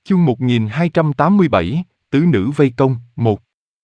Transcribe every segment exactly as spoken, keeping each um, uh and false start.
Chương một nghìn hai trăm tám mươi bảy, Tứ nữ vây công, một.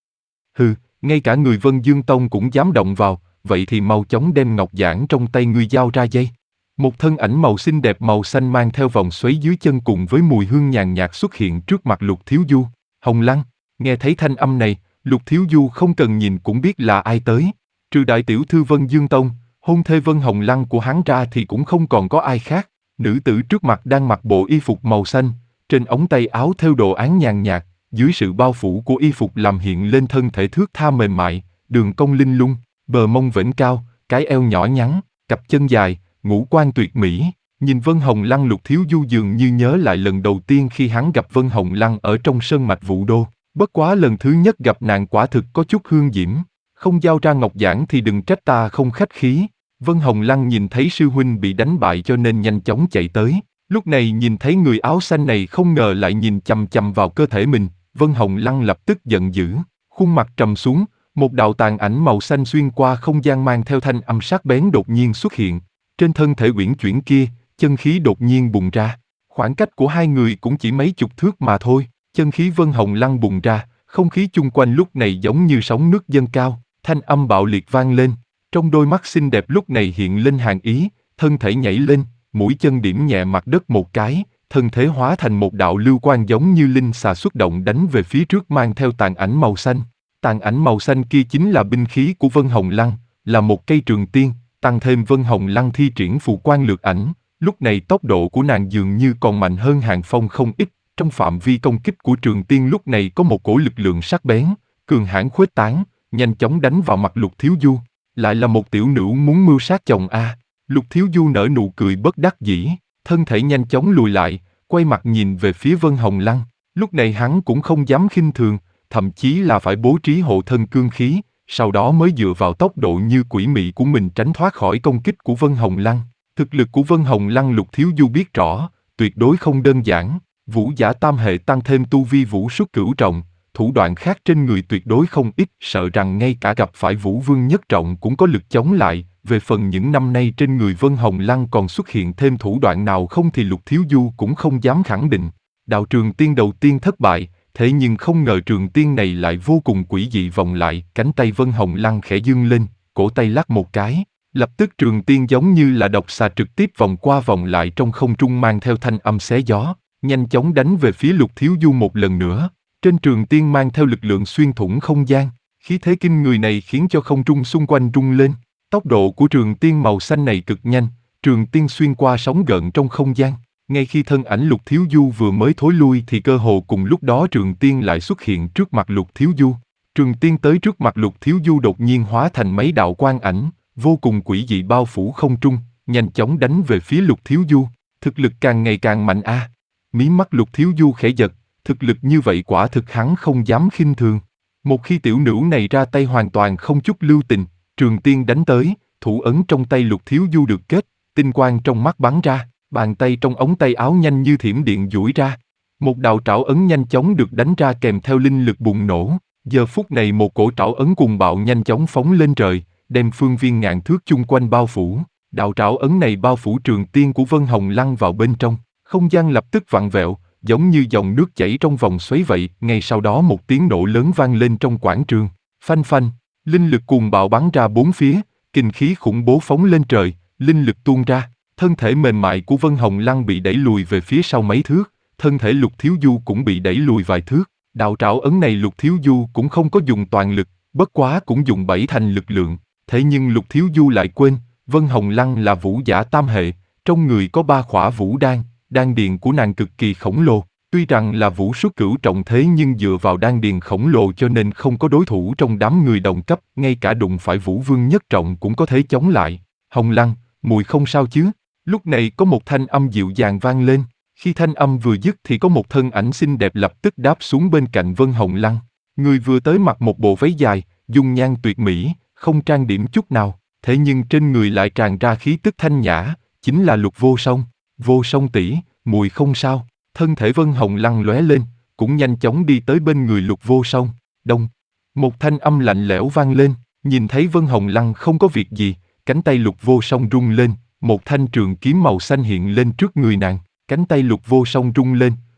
Hừ, ngay cả người Vân Dương Tông cũng dám động vào, vậy thì mau chóng đem ngọc giản trong tay ngươi giao ra dây. Một thân ảnh màu xinh đẹp màu xanh mang theo vòng xoáy dưới chân cùng với mùi hương nhàn nhạt xuất hiện trước mặt Lục Thiếu Du. Hồng Lăng, nghe thấy thanh âm này, Lục Thiếu Du không cần nhìn cũng biết là ai tới. Trừ đại tiểu thư Vân Dương Tông, hôn thê Vân Hồng Lăng của hắn ra thì cũng không còn có ai khác. Nữ tử trước mặt đang mặc bộ y phục màu xanh, trên ống tay áo thêu đồ án nhàn nhạt, dưới sự bao phủ của y phục làm hiện lên thân thể thướt tha mềm mại, đường cong linh lung, bờ mông vểnh cao, cái eo nhỏ nhắn, cặp chân dài, ngũ quan tuyệt mỹ. Nhìn Vân Hồng Lăng, Lục Thiếu Du dường như nhớ lại lần đầu tiên khi hắn gặp Vân Hồng Lăng ở trong sơn mạch Vũ Đô. Bất quá lần thứ nhất gặp nàng quả thực có chút hương diễm, không giao ra ngọc giản thì đừng trách ta không khách khí. Vân Hồng Lăng nhìn thấy sư huynh bị đánh bại cho nên nhanh chóng chạy tới. Lúc này nhìn thấy người áo xanh này không ngờ lại nhìn chằm chằm vào cơ thể mình, Vân Hồng Lăng lập tức giận dữ, khuôn mặt trầm xuống, một đạo tàn ảnh màu xanh xuyên qua không gian mang theo thanh âm sắc bén đột nhiên xuất hiện. Trên thân thể uyển chuyển kia, chân khí đột nhiên bùng ra. Khoảng cách của hai người cũng chỉ mấy chục thước mà thôi, chân khí Vân Hồng Lăng bùng ra, không khí chung quanh lúc này giống như sóng nước dâng cao, thanh âm bạo liệt vang lên. Trong đôi mắt xinh đẹp lúc này hiện lên hàn ý, thân thể nhảy lên, mũi chân điểm nhẹ mặt đất một cái, thân thế hóa thành một đạo lưu quang giống như linh xà xuất động đánh về phía trước mang theo tàn ảnh màu xanh. Tàn ảnh màu xanh kia chính là binh khí của Vân Hồng Lăng, là một cây trường tiên, tăng thêm Vân Hồng Lăng thi triển phù quan lược ảnh, lúc này tốc độ của nàng dường như còn mạnh hơn Hàn Phong không ít. Trong phạm vi công kích của trường tiên lúc này có một cổ lực lượng sắc bén, cường hãn khuếch tán, nhanh chóng đánh vào mặt Lục Thiếu Du. Lại là một tiểu nữ muốn mưu sát chồng a. À. Lục Thiếu Du nở nụ cười bất đắc dĩ, thân thể nhanh chóng lùi lại, quay mặt nhìn về phía Vân Hồng Lăng. Lúc này hắn cũng không dám khinh thường, thậm chí là phải bố trí hộ thân cương khí, sau đó mới dựa vào tốc độ như quỷ mị của mình tránh thoát khỏi công kích của Vân Hồng Lăng. Thực lực của Vân Hồng Lăng Lục Thiếu Du biết rõ, tuyệt đối không đơn giản, vũ giả tam hệ tăng thêm tu vi vũ xuất cửu trọng, thủ đoạn khác trên người tuyệt đối không ít, sợ rằng ngay cả gặp phải Vũ Vương nhất trọng cũng có lực chống lại. Về phần những năm nay trên người Vân Hồng Lăng còn xuất hiện thêm thủ đoạn nào không thì Lục Thiếu Du cũng không dám khẳng định. Đạo trường tiên đầu tiên thất bại, thế nhưng không ngờ trường tiên này lại vô cùng quỷ dị vòng lại, cánh tay Vân Hồng Lăng khẽ dương lên, cổ tay lắc một cái, lập tức trường tiên giống như là độc xà trực tiếp vòng qua vòng lại trong không trung mang theo thanh âm xé gió, nhanh chóng đánh về phía Lục Thiếu Du một lần nữa. Trên trường tiên mang theo lực lượng xuyên thủng không gian, khí thế kinh người này khiến cho không trung xung quanh rung lên. Tốc độ của trường tiên màu xanh này cực nhanh, trường tiên xuyên qua sóng gợn trong không gian. Ngay khi thân ảnh Lục Thiếu Du vừa mới thối lui thì cơ hồ cùng lúc đó trường tiên lại xuất hiện trước mặt Lục Thiếu Du. Trường tiên tới trước mặt Lục Thiếu Du đột nhiên hóa thành mấy đạo quang ảnh, vô cùng quỷ dị bao phủ không trung, nhanh chóng đánh về phía Lục Thiếu Du. Thực lực càng ngày càng mạnh a. À. Mí mắt Lục Thiếu Du khẽ giật, thực lực như vậy quả thực hắn không dám khinh thường. Một khi tiểu nữ này ra tay hoàn toàn không chút lưu tình, trường tiên đánh tới, thủ ấn trong tay Lục Thiếu Du được kết, tinh quang trong mắt bắn ra, bàn tay trong ống tay áo nhanh như thiểm điện duỗi ra. Một đạo trảo ấn nhanh chóng được đánh ra kèm theo linh lực bùng nổ. Giờ phút này một cổ trảo ấn cuồng bạo nhanh chóng phóng lên trời, đem phương viên ngàn thước chung quanh bao phủ. Đạo trảo ấn này bao phủ trường tiên của Vân Hồng Lăng vào bên trong, không gian lập tức vặn vẹo, giống như dòng nước chảy trong vòng xoáy vậy. Ngay sau đó một tiếng nổ lớn vang lên trong quảng trường, phanh phanh, linh lực cuồng bạo bắn ra bốn phía, kinh khí khủng bố phóng lên trời, linh lực tuôn ra, thân thể mềm mại của Vân Hồng Lăng bị đẩy lùi về phía sau mấy thước, thân thể Lục Thiếu Du cũng bị đẩy lùi vài thước. Đạo trảo ấn này Lục Thiếu Du cũng không có dùng toàn lực, bất quá cũng dùng bảy thành lực lượng, thế nhưng Lục Thiếu Du lại quên, Vân Hồng Lăng là vũ giả tam hệ, trong người có ba khỏa vũ đan, đan điền của nàng cực kỳ khổng lồ. Tuy rằng là vũ xuất cửu trọng thế nhưng dựa vào đan điền khổng lồ cho nên không có đối thủ trong đám người đồng cấp, ngay cả đụng phải Vũ Vương nhất trọng cũng có thể chống lại. Hồng Lăng, mùi không sao chứ? Lúc này có một thanh âm dịu dàng vang lên, khi thanh âm vừa dứt thì có một thân ảnh xinh đẹp lập tức đáp xuống bên cạnh Vân Hồng Lăng. Người vừa tới mặc một bộ váy dài, dung nhan tuyệt mỹ, không trang điểm chút nào, thế nhưng trên người lại tràn ra khí tức thanh nhã, chính là Lục Vô Song. Vô Song tỷ, mùi không sao. Thân thể Vân Hồng Lăng lóe lên, cũng nhanh chóng đi tới bên người Lục Vô Song. Đông, một thanh âm lạnh lẽo vang lên, nhìn thấy Vân Hồng Lăng không có việc gì, cánh tay Lục Vô Song rung lên, một thanh trường kiếm màu xanh hiện lên trước người nàng, cánh tay Lục Vô Song rung lên,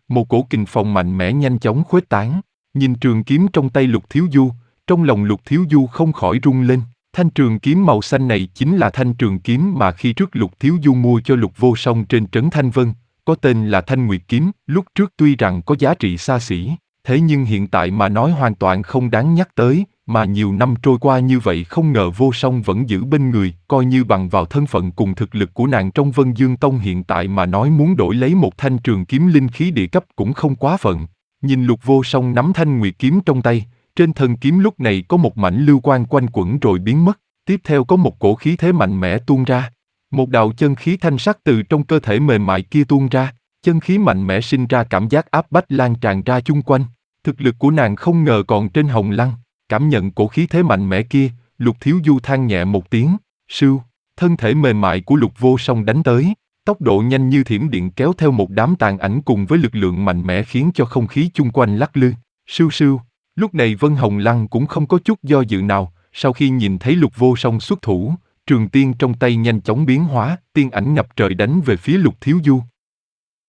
một cổ kình phong mạnh mẽ nhanh chóng khuếch tán. Nhìn trường kiếm trong tay Lục Thiếu Du, trong lòng Lục Thiếu Du không khỏi rung lên. Thanh trường kiếm màu xanh này chính là thanh trường kiếm mà khi trước Lục Thiếu Du mua cho Lục Vô Song trên trấn Thanh Vân, có tên là Thanh Nguyệt Kiếm. Lúc trước tuy rằng có giá trị xa xỉ, thế nhưng hiện tại mà nói hoàn toàn không đáng nhắc tới, mà nhiều năm trôi qua như vậy không ngờ Vô Song vẫn giữ bên người, coi như bằng vào thân phận cùng thực lực của nàng trong Vân Dương Tông hiện tại mà nói muốn đổi lấy một thanh trường kiếm linh khí địa cấp cũng không quá phận. Nhìn Lục Vô Song nắm Thanh Nguyệt Kiếm trong tay, trên thân kiếm lúc này có một mảnh lưu quang quanh quẩn rồi biến mất, tiếp theo có một cổ khí thế mạnh mẽ tuôn ra. Một đạo chân khí thanh sắc từ trong cơ thể mềm mại kia tuôn ra, chân khí mạnh mẽ sinh ra cảm giác áp bách lan tràn ra chung quanh. Thực lực của nàng không ngờ còn trên hồng lăng, cảm nhận cổ khí thế mạnh mẽ kia, Lục Thiếu Du than nhẹ một tiếng, sưu, thân thể mềm mại của Lục Vô Song đánh tới, tốc độ nhanh như thiểm điện kéo theo một đám tàn ảnh cùng với lực lượng mạnh mẽ khiến cho không khí chung quanh lắc lư, sưu sưu. Lúc này Vân Hồng Lăng cũng không có chút do dự nào, sau khi nhìn thấy Lục Vô Song xuất thủ, trường tiên trong tay nhanh chóng biến hóa, tiên ảnh ngập trời đánh về phía Lục Thiếu Du.